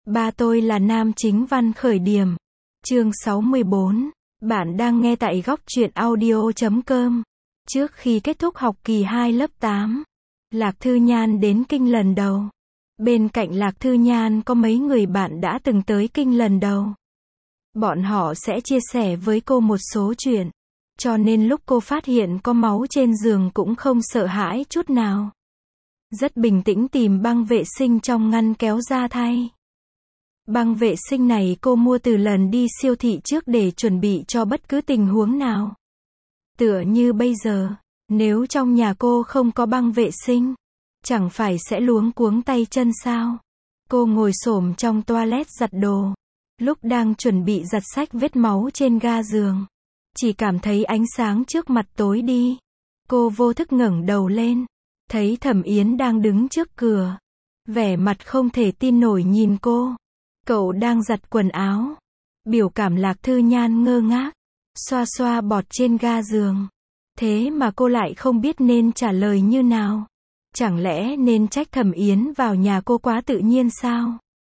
Ba tôi là nam chính văn khởi điểm. Chương 64. Bạn đang nghe tại góc truyện audio.com. Trước khi kết thúc học kỳ 2 lớp 8, Lạc Thư Nhan đến Kinh lần đầu. Bên cạnh Lạc Thư Nhan có mấy người bạn đã từng tới Kinh lần đầu. Bọn họ sẽ chia sẻ với cô một số chuyện. Cho nên lúc cô phát hiện có máu trên giường cũng không sợ hãi chút nào. Rất bình tĩnh tìm băng vệ sinh trong ngăn kéo ra thay. Băng vệ sinh này cô mua từ lần đi siêu thị trước để chuẩn bị cho bất cứ tình huống nào. Tựa như bây giờ, nếu trong nhà cô không có băng vệ sinh, chẳng phải sẽ luống cuống tay chân sao? Cô ngồi xổm trong toilet giặt đồ. Lúc đang chuẩn bị giặt sạch vết máu trên ga giường, chỉ cảm thấy ánh sáng trước mặt tối đi. Cô vô thức ngẩng đầu lên, thấy Thẩm Yến đang đứng trước cửa. Vẻ mặt không thể tin nổi nhìn cô. Cậu đang giặt quần áo. Biểu cảm Lạc Thư Nhan ngơ ngác, xoa xoa bọt trên ga giường. Thế mà cô lại không biết nên trả lời như nào. Chẳng lẽ nên trách Thẩm Yến vào nhà cô quá tự nhiên sao?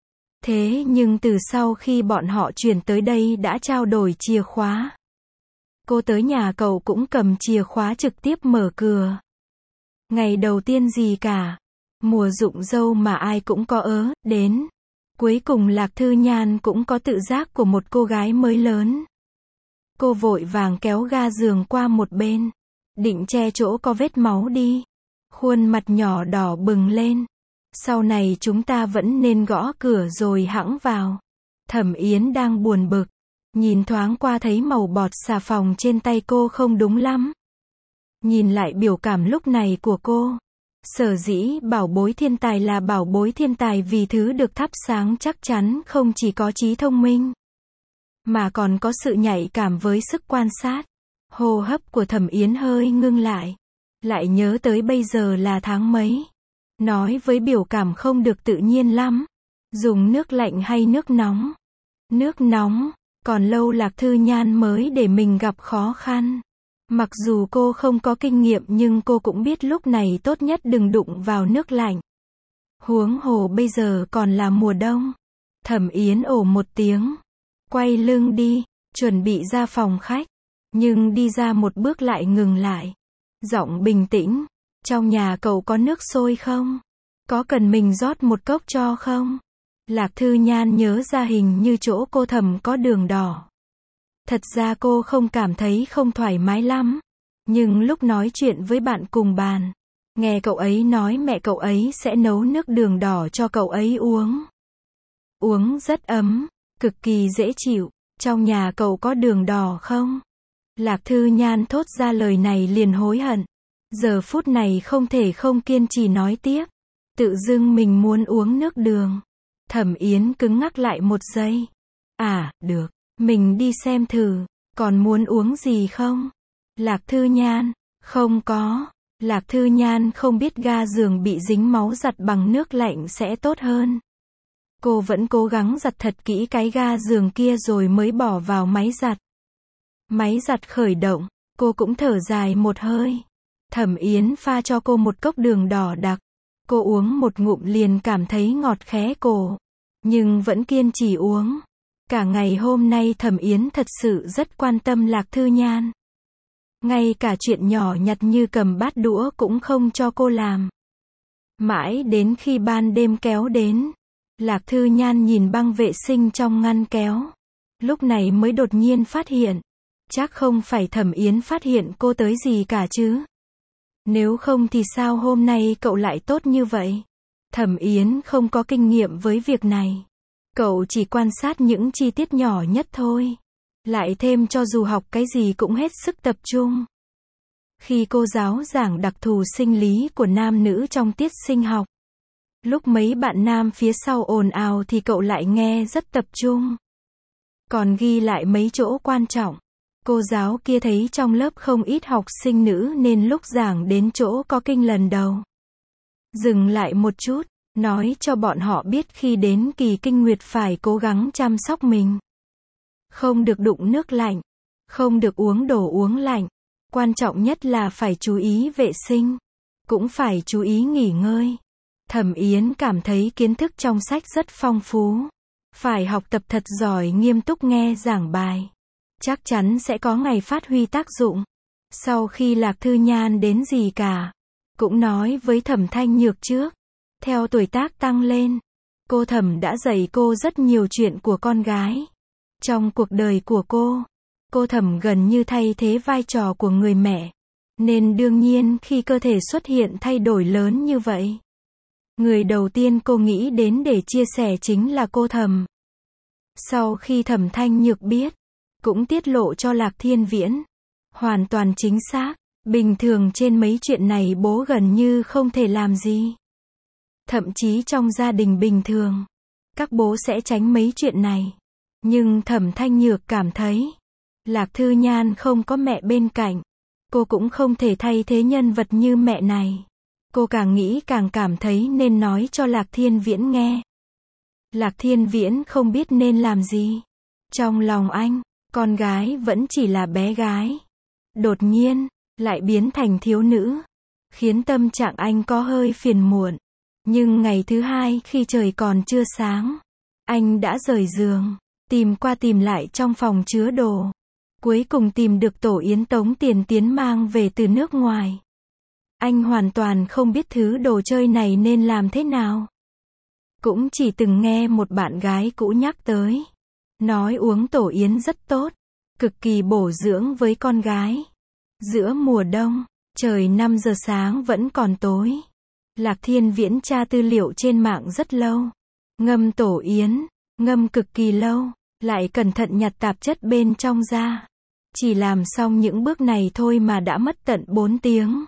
Thế nhưng từ sau khi bọn họ chuyển tới đây đã trao đổi chìa khóa. Cô tới nhà cậu cũng cầm chìa khóa trực tiếp mở cửa. Ngày đầu tiên gì cả. Mùa rụng dâu mà ai cũng có đến. Cuối cùng Lạc Thư Nhan cũng có tự giác của một cô gái mới lớn. Cô vội vàng kéo ga giường qua một bên, định che chỗ có vết máu đi. Khuôn mặt nhỏ đỏ bừng lên. Sau này chúng ta vẫn nên gõ cửa rồi hẵng vào. Thẩm Yến đang buồn bực. Nhìn thoáng qua thấy màu bọt xà phòng trên tay cô không đúng lắm. Nhìn lại biểu cảm lúc này của cô. Sở dĩ bảo bối thiên tài là bảo bối thiên tài vì thứ được thắp sáng chắc chắn không chỉ có trí thông minh, mà còn có sự nhạy cảm với sức quan sát. Hô hấp của Thẩm Yến hơi ngưng lại. Lại nhớ tới bây giờ là tháng mấy. Nói với biểu cảm không được tự nhiên lắm. Dùng nước lạnh hay nước nóng? Nước nóng. Còn lâu Lạc Thư Nhan mới để mình gặp khó khăn. Mặc dù cô không có kinh nghiệm nhưng cô cũng biết lúc này tốt nhất đừng đụng vào nước lạnh. Huống hồ bây giờ còn là mùa đông. Thẩm Yến ồ một tiếng. Quay lưng đi, chuẩn bị ra phòng khách. Nhưng đi ra một bước lại ngừng lại. Giọng bình tĩnh. Trong nhà cậu có nước sôi không? Có cần mình rót một cốc cho không? Lạc Thư Nhan nhớ ra hình như chỗ cô Thẩm có đường đỏ. Thật ra cô không cảm thấy không thoải mái lắm. Nhưng lúc nói chuyện với bạn cùng bàn, nghe cậu ấy nói mẹ cậu ấy sẽ nấu nước đường đỏ cho cậu ấy uống. Uống rất ấm, cực kỳ dễ chịu. Trong nhà cậu có đường đỏ không? Lạc Thư Nhan thốt ra lời này liền hối hận. Giờ phút này không thể không kiên trì nói tiếp. Tự dưng mình muốn uống nước đường. Thẩm Yến cứng ngắc lại một giây. À, được. Mình đi xem thử. Còn muốn uống gì không? Lạc Thư Nhan. Không có. Lạc Thư Nhan không biết ga giường bị dính máu giặt bằng nước lạnh sẽ tốt hơn. Cô vẫn cố gắng giặt thật kỹ cái ga giường kia rồi mới bỏ vào máy giặt. Máy giặt khởi động. Cô cũng thở dài một hơi. Thẩm Yến pha cho cô một cốc đường đỏ đặc. Cô uống một ngụm liền cảm thấy ngọt khé cổ. Nhưng vẫn kiên trì uống. Cả ngày hôm nay Thẩm Yến thật sự rất quan tâm Lạc Thư Nhan. Ngay cả chuyện nhỏ nhặt như cầm bát đũa cũng không cho cô làm. Mãi đến khi ban đêm kéo đến, Lạc Thư Nhan nhìn băng vệ sinh trong ngăn kéo. Lúc này mới đột nhiên phát hiện. Chắc không phải Thẩm Yến phát hiện cô tới gì cả chứ. Nếu không thì sao hôm nay cậu lại tốt như vậy? Thẩm Yến không có kinh nghiệm với việc này. Cậu chỉ quan sát những chi tiết nhỏ nhất thôi. Lại thêm cho dù học cái gì cũng hết sức tập trung. Khi cô giáo giảng đặc thù sinh lý của nam nữ trong tiết sinh học, lúc mấy bạn nam phía sau ồn ào thì cậu lại nghe rất tập trung. Còn ghi lại mấy chỗ quan trọng. Cô giáo kia thấy trong lớp không ít học sinh nữ nên lúc giảng đến chỗ có kinh lần đầu, dừng lại một chút, nói cho bọn họ biết khi đến kỳ kinh nguyệt phải cố gắng chăm sóc mình. Không được đụng nước lạnh, không được uống đồ uống lạnh. Quan trọng nhất là phải chú ý vệ sinh, cũng phải chú ý nghỉ ngơi. Thẩm Yến cảm thấy kiến thức trong sách rất phong phú. Phải học tập thật giỏi, nghiêm túc nghe giảng bài. Chắc chắn sẽ có ngày phát huy tác dụng. Sau khi Lạc Thư Nhan đến dì cả, cũng nói với Thẩm Thanh Nhược trước. Theo tuổi tác tăng lên, cô Thẩm đã dạy cô rất nhiều chuyện của con gái. Trong cuộc đời của cô Thẩm gần như thay thế vai trò của người mẹ. Nên đương nhiên khi cơ thể xuất hiện thay đổi lớn như vậy, người đầu tiên cô nghĩ đến để chia sẻ chính là cô Thẩm. Sau khi Thẩm Thanh Nhược biết, cũng tiết lộ cho Lạc Thiên Viễn. Hoàn toàn chính xác, bình thường trên mấy chuyện này bố gần như không thể làm gì. Thậm chí trong gia đình bình thường, các bố sẽ tránh mấy chuyện này. Nhưng Thẩm Thanh Nhược cảm thấy, Lạc Thư Nhan không có mẹ bên cạnh, cô cũng không thể thay thế nhân vật như mẹ này. Cô càng nghĩ càng cảm thấy nên nói cho Lạc Thiên Viễn nghe. Lạc Thiên Viễn không biết nên làm gì. Trong lòng anh, con gái vẫn chỉ là bé gái. Đột nhiên, lại biến thành thiếu nữ. Khiến tâm trạng anh có hơi phiền muộn. Nhưng ngày thứ hai khi trời còn chưa sáng, anh đã rời giường, tìm qua tìm lại trong phòng chứa đồ. Cuối cùng tìm được tổ yến Tống Tiền Tiến mang về từ nước ngoài. Anh hoàn toàn không biết thứ đồ chơi này nên làm thế nào. Cũng chỉ từng nghe một bạn gái cũ nhắc tới. Nói uống tổ yến rất tốt, cực kỳ bổ dưỡng với con gái. Giữa mùa đông, trời 5 giờ sáng vẫn còn tối. Lạc Thiên Viễn tra tư liệu trên mạng rất lâu. Ngâm tổ yến, ngâm cực kỳ lâu, lại cẩn thận nhặt tạp chất bên trong ra. Chỉ làm xong những bước này thôi mà đã mất tận 4 tiếng.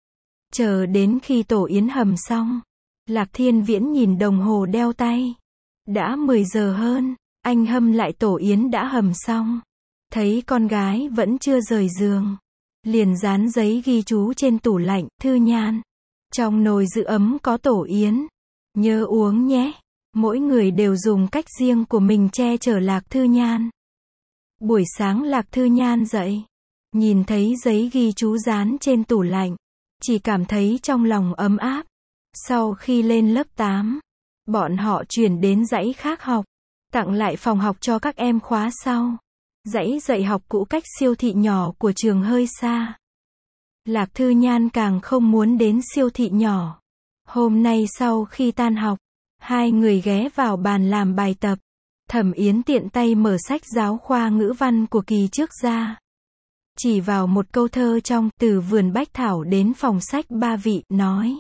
Chờ đến khi tổ yến hầm xong, Lạc Thiên Viễn nhìn đồng hồ đeo tay. Đã 10 giờ hơn, anh hâm lại tổ yến đã hầm xong. Thấy con gái vẫn chưa rời giường. Liền dán giấy ghi chú trên tủ lạnh, Thư Nhan. Trong nồi giữ ấm có tổ yến. Nhớ uống nhé. Mỗi người đều dùng cách riêng của mình che chở Lạc Thư Nhan. Buổi sáng Lạc Thư Nhan dậy. Nhìn thấy giấy ghi chú dán trên tủ lạnh. Chỉ cảm thấy trong lòng ấm áp. Sau khi lên lớp 8, bọn họ chuyển đến dãy khác học. Tặng lại phòng học cho các em khóa sau. Dãy dạy học cũ cách siêu thị nhỏ của trường hơi xa. Lạc Thư Nhan càng không muốn đến siêu thị nhỏ. Hôm nay sau khi tan học, hai người ghé vào bàn làm bài tập. Thẩm Yến tiện tay mở sách giáo khoa ngữ văn của kỳ trước ra. Chỉ vào một câu thơ trong Từ vườn bách thảo đến phòng sách Ba Vị, nói.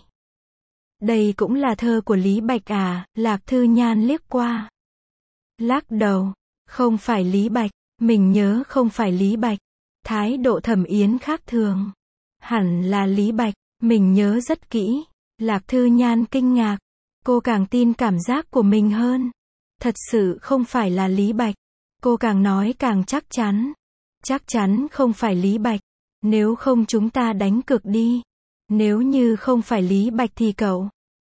Đây cũng là thơ của Lý Bạch à? Lạc Thư Nhan liếc qua. Lắc đầu. Không phải Lý Bạch. Mình nhớ không phải Lý Bạch. Thái độ Thẩm Yến khác thường. Hẳn là Lý Bạch. Mình nhớ rất kỹ. Lạc Thư Nhan kinh ngạc. Cô càng tin cảm giác của mình hơn. Thật sự không phải là Lý Bạch. Cô càng nói càng chắc chắn. Chắc chắn không phải Lý Bạch. Nếu không chúng ta đánh cược đi. Nếu như không phải Lý Bạch thì cậu.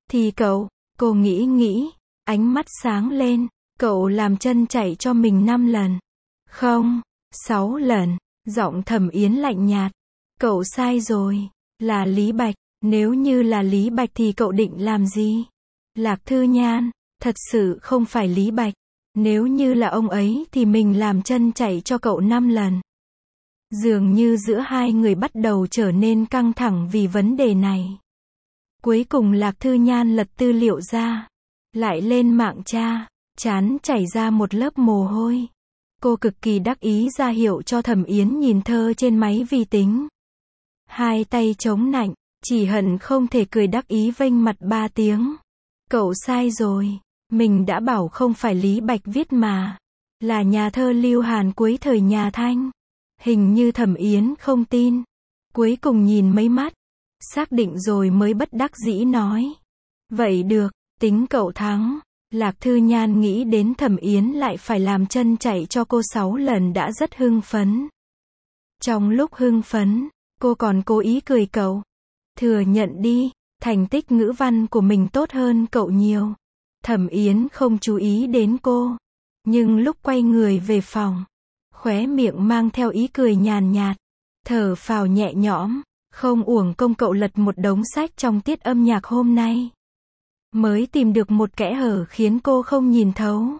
Cô nghĩ, ánh mắt sáng lên. Cậu làm chân chạy cho mình 5 lần. Không, 6 lần. Giọng Thẩm Yến lạnh nhạt. Cậu sai rồi. Là Lý Bạch. Nếu như là Lý Bạch thì cậu định làm gì? Lạc Thư Nhan. Thật sự không phải Lý Bạch. Nếu như là ông ấy thì mình làm chân chạy cho cậu 5 lần. Dường như giữa hai người bắt đầu trở nên căng thẳng vì vấn đề này. Cuối cùng Lạc Thư Nhan lật tư liệu ra. Lại lên mạng tra. Trán chảy ra một lớp mồ hôi. Cô cực kỳ đắc ý ra hiệu cho Thẩm Yến nhìn thơ trên máy vi tính. Hai tay chống nạnh. Chỉ hận không thể cười đắc ý vênh mặt 3 tiếng. Cậu sai rồi. Mình đã bảo không phải Lý Bạch viết mà. Là nhà thơ Lưu Hàn cuối thời nhà Thanh. Hình như Thẩm Yến không tin. Cuối cùng nhìn mấy mắt. Xác định rồi mới bất đắc dĩ nói. Vậy được, tính cậu thắng. Lạc Thư Nhan nghĩ đến Thẩm Yến lại phải làm chân chạy cho cô 6 lần đã rất hưng phấn. Trong lúc hưng phấn, cô còn cố ý cười cậu. Thừa nhận đi, thành tích ngữ văn của mình tốt hơn cậu nhiều. Thẩm Yến không chú ý đến cô. Nhưng lúc quay người về phòng, khóe miệng mang theo ý cười nhàn nhạt. Thở phào nhẹ nhõm. Không uổng công cậu lật một đống sách trong tiết âm nhạc hôm nay. Mới tìm được một kẽ hở khiến cô không nhìn thấu.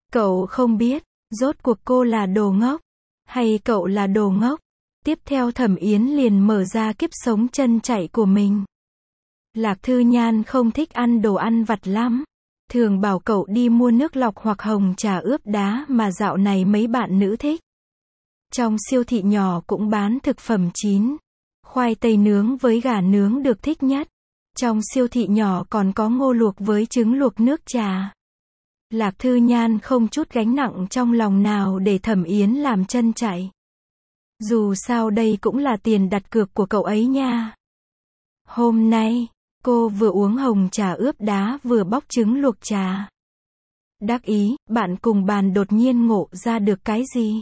Cậu không biết, rốt cuộc cô là đồ ngốc, hay cậu là đồ ngốc. Tiếp theo Thẩm Yến liền mở ra kiếp sống chân chạy của mình. Lạc Thư Nhan không thích ăn đồ ăn vặt lắm. Thường bảo cậu đi mua nước lọc hoặc hồng trà ướp đá mà dạo này mấy bạn nữ thích. Trong siêu thị nhỏ cũng bán thực phẩm chín. Khoai tây nướng với gà nướng được thích nhất. Trong siêu thị nhỏ còn có ngô luộc với trứng luộc nước trà. Lạc Thư Nhan không chút gánh nặng trong lòng nào để Thẩm Yến làm chân chạy. Dù sao đây cũng là tiền đặt cược của cậu ấy nha. Hôm nay, cô vừa uống hồng trà ướp đá vừa bóc trứng luộc trà. Đắc ý, bạn cùng bàn đột nhiên ngộ ra được cái gì.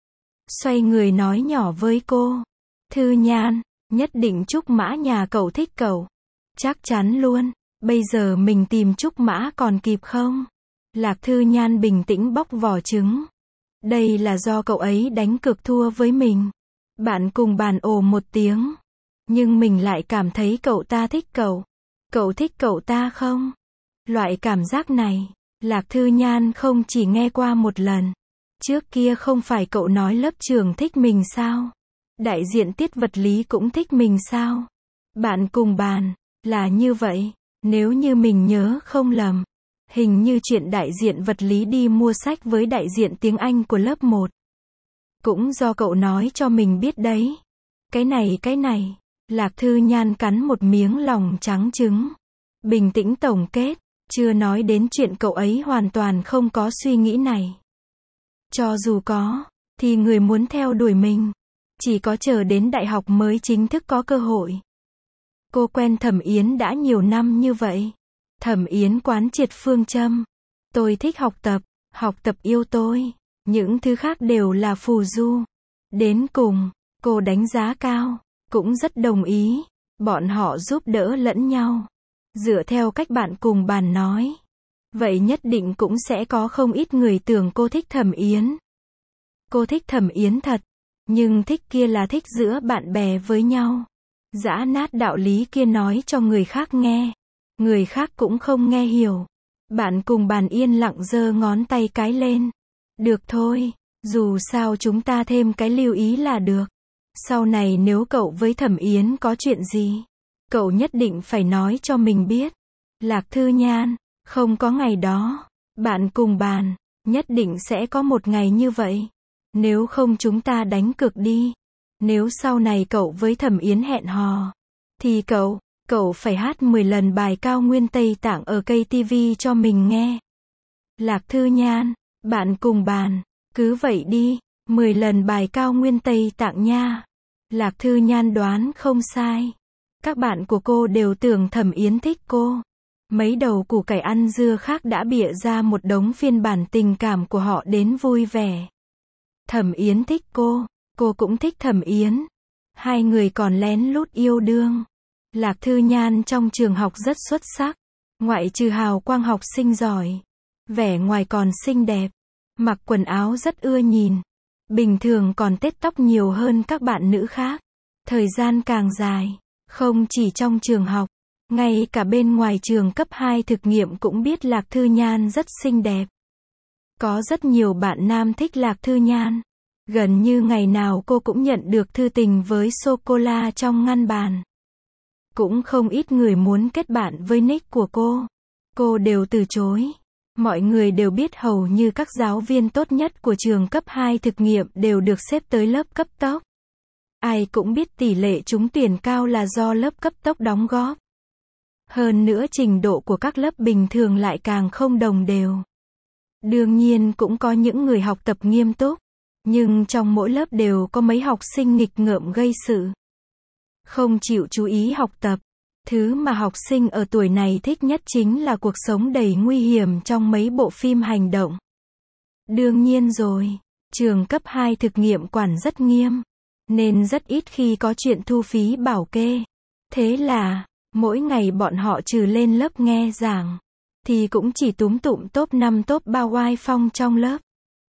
Xoay người nói nhỏ với cô. Thư Nhan, nhất định Trúc Mã nhà cậu thích cậu. Chắc chắn luôn, bây giờ mình tìm Trúc Mã còn kịp không? Lạc Thư Nhan bình tĩnh bóc vỏ trứng. Đây là do cậu ấy đánh cược thua với mình. Bạn cùng bàn ồ một tiếng. Nhưng mình lại cảm thấy cậu ta thích cậu. Cậu thích cậu ta không? Loại cảm giác này, Lạc Thư Nhan không chỉ nghe qua một lần. Trước kia không phải cậu nói lớp trưởng thích mình sao? Đại diện tiết vật lý cũng thích mình sao? Bạn cùng bàn, là như vậy. Nếu như mình nhớ không lầm, hình như chuyện đại diện vật lý đi mua sách với đại diện tiếng Anh của lớp 1. Cũng do cậu nói cho mình biết đấy. Cái này. Lạc Thư Nhan cắn một miếng lòng trắng trứng. Bình tĩnh tổng kết, chưa nói đến chuyện cậu ấy hoàn toàn không có suy nghĩ này. Cho dù có, thì người muốn theo đuổi mình, chỉ có chờ đến đại học mới chính thức có cơ hội. Cô quen Thẩm Yến đã nhiều năm như vậy. Thẩm Yến quán triệt phương châm. Tôi thích học tập yêu tôi. Những thứ khác đều là phù du. Đến cùng, cô đánh giá cao, cũng rất đồng ý. Bọn họ giúp đỡ lẫn nhau. Dựa theo cách bạn cùng bàn nói. Vậy nhất định cũng sẽ có không ít người tưởng cô thích Thẩm Yến. Cô thích Thẩm Yến thật. Nhưng thích kia là thích giữa bạn bè với nhau. Giã nát đạo lý kia nói cho người khác nghe. Người khác cũng không nghe hiểu. Bạn cùng bàn yên lặng giơ ngón tay cái lên. Được thôi, dù sao chúng ta thêm cái lưu ý là được. Sau này nếu cậu với Thẩm Yến có chuyện gì, cậu nhất định phải nói cho mình biết. Lạc Thư Nhan, không có ngày đó. Bạn cùng bàn, nhất định sẽ có một ngày như vậy. Nếu không chúng ta đánh cược đi. Nếu sau này cậu với Thẩm Yến hẹn hò, thì cậu phải hát 10 lần bài Cao Nguyên Tây Tạng ở cây TV cho mình nghe. Lạc Thư Nhan, bạn cùng bàn, cứ vậy đi, 10 lần bài Cao Nguyên Tây Tạng nha. Lạc Thư Nhan đoán không sai. Các bạn của cô đều tưởng Thẩm Yến thích cô. Mấy đầu củ cải ăn dưa khác đã bịa ra một đống phiên bản tình cảm của họ đến vui vẻ. Thẩm Yến thích cô cũng thích Thẩm Yến. Hai người còn lén lút yêu đương. Lạc Thư Nhan trong trường học rất xuất sắc. Ngoại trừ hào quang học sinh giỏi, vẻ ngoài còn xinh đẹp. Mặc quần áo rất ưa nhìn. Bình thường còn tết tóc nhiều hơn các bạn nữ khác. Thời gian càng dài, không chỉ trong trường học, ngay cả bên ngoài trường cấp 2 thực nghiệm cũng biết Lạc Thư Nhan rất xinh đẹp. Có rất nhiều bạn nam thích Lạc Thư Nhan. Gần như ngày nào cô cũng nhận được thư tình với sô-cô-la trong ngăn bàn. Cũng không ít người muốn kết bạn với nick của cô đều từ chối. Mọi người đều biết hầu như các giáo viên tốt nhất của trường cấp 2 thực nghiệm đều được xếp tới lớp cấp tốc. Ai cũng biết tỷ lệ trúng tuyển cao là do lớp cấp tốc đóng góp. Hơn nữa trình độ của các lớp bình thường lại càng không đồng đều. Đương nhiên cũng có những người học tập nghiêm túc. Nhưng trong mỗi lớp đều có mấy học sinh nghịch ngợm gây sự. Không chịu chú ý học tập. Thứ mà học sinh ở tuổi này thích nhất chính là cuộc sống đầy nguy hiểm trong mấy bộ phim hành động. Đương nhiên rồi, trường cấp 2 thực nghiệm quản rất nghiêm, nên rất ít khi có chuyện thu phí bảo kê. Thế là, mỗi ngày bọn họ trừ lên lớp nghe giảng, thì cũng chỉ túm tụm top 5 top 3 oai phong trong lớp.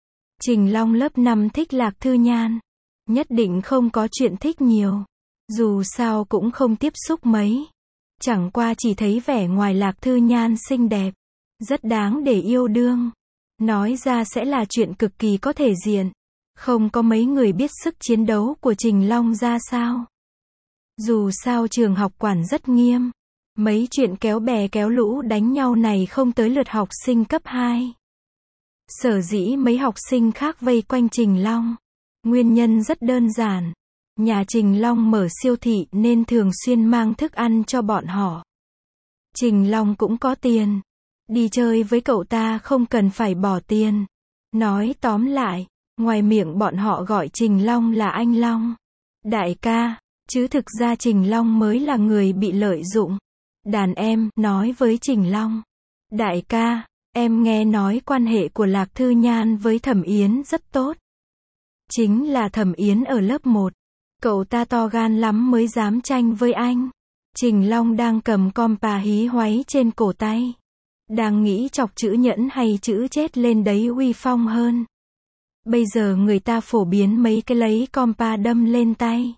Trình Long lớp 5 thích Lạc Thư Nhan. Nhất định không có chuyện thích nhiều. Dù sao cũng không tiếp xúc mấy. Chẳng qua chỉ thấy vẻ ngoài Lạc Thư Nhan xinh đẹp. Rất đáng để yêu đương. Nói ra sẽ là chuyện cực kỳ có thể diện. Không có mấy người biết sức chiến đấu của Trình Long ra sao. Dù sao trường học quản rất nghiêm. Mấy chuyện kéo bè kéo lũ đánh nhau này không tới lượt học sinh cấp 2. Sở dĩ mấy học sinh khác vây quanh Trình Long. Nguyên nhân rất đơn giản. Nhà Trình Long mở siêu thị nên thường xuyên mang thức ăn cho bọn họ. Trình Long cũng có tiền. Đi chơi với cậu ta không cần phải bỏ tiền. Nói tóm lại, ngoài miệng bọn họ gọi Trình Long là anh Long. Đại ca, chứ thực ra Trình Long mới là người bị lợi dụng. Đàn em nói với Trình Long. Đại ca, em nghe nói quan hệ của Lạc Thư Nhan với Thẩm Yến rất tốt. Chính là Thẩm Yến ở lớp 1. Cậu ta to gan lắm mới dám tranh với anh. Trình Long đang cầm compa hí hoáy trên cổ tay. Đang nghĩ chọc chữ nhẫn hay chữ chết lên đấy uy phong hơn. Bây giờ người ta phổ biến mấy cái lấy compa đâm lên tay.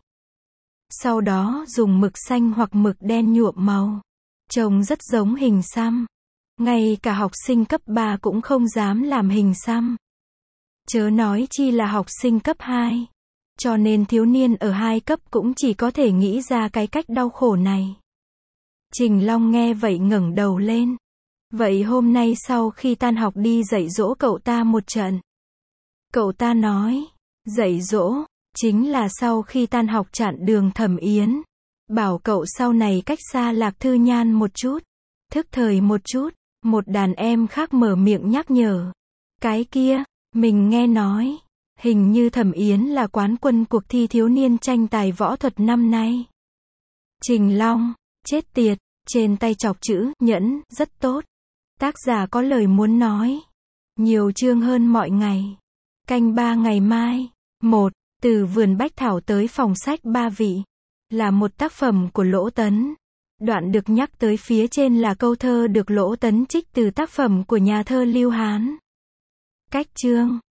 Sau đó dùng mực xanh hoặc mực đen nhuộm màu. Trông rất giống hình xăm. Ngay cả học sinh cấp 3 cũng không dám làm hình xăm. Chớ nói chi là học sinh cấp 2. Cho nên thiếu niên ở 2 cấp cũng chỉ có thể nghĩ ra cái cách đau khổ này. Trình Long nghe vậy ngẩng đầu lên. Vậy hôm nay sau khi tan học đi dạy dỗ cậu ta một trận. Cậu ta nói, dạy dỗ, chính là sau khi tan học chặn đường Thẩm Yến. Bảo cậu sau này cách xa Lạc Thư Nhan một chút. Thức thời một chút. Một đàn em khác mở miệng nhắc nhở. Cái kia, mình nghe nói. Hình như Thẩm Yến là quán quân cuộc thi thiếu niên tranh tài võ thuật năm nay. Trình Long, chết tiệt, trên tay chọc chữ nhẫn, rất tốt. Tác giả có lời muốn nói. Nhiều chương hơn mọi ngày. Canh 3 ngày mai. 1. Từ vườn bách thảo tới phòng sách Ba Vị. Là một tác phẩm của Lỗ Tấn. Đoạn được nhắc tới phía trên là câu thơ được Lỗ Tấn trích từ tác phẩm của nhà thơ Lưu Hán. Cách chương.